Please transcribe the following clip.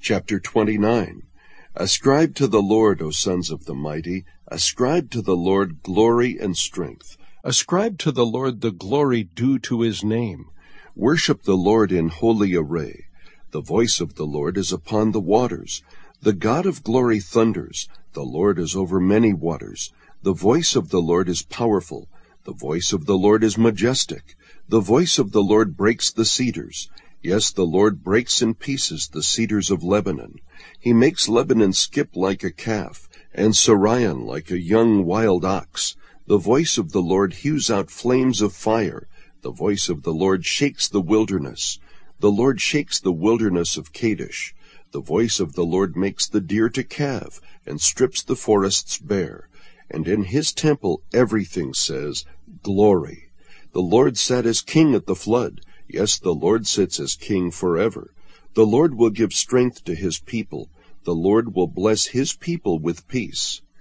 Chapter 29. Ascribe to the Lord, O sons of the mighty, ascribe to the Lord glory and strength. Ascribe to the Lord the glory due to his name. Worship the Lord in holy array. The voice of the Lord is upon the waters. The God of glory thunders. The Lord is over many waters. The voice of the Lord is powerful. The voice of the Lord is majestic. The voice of the Lord breaks the cedars. Yes, the Lord breaks in pieces the cedars of Lebanon. He makes Lebanon skip like a calf, and Sirion like a young wild ox. The voice of the Lord hews out flames of fire. The voice of the Lord shakes the wilderness. The Lord shakes the wilderness of Kadesh. The voice of the Lord makes the deer to calve, and strips the forests bare. And in his temple everything says, Glory. The Lord sat as king at the flood. Yes, the Lord sits as king forever. The Lord will give strength to his people. The Lord will bless his people with peace.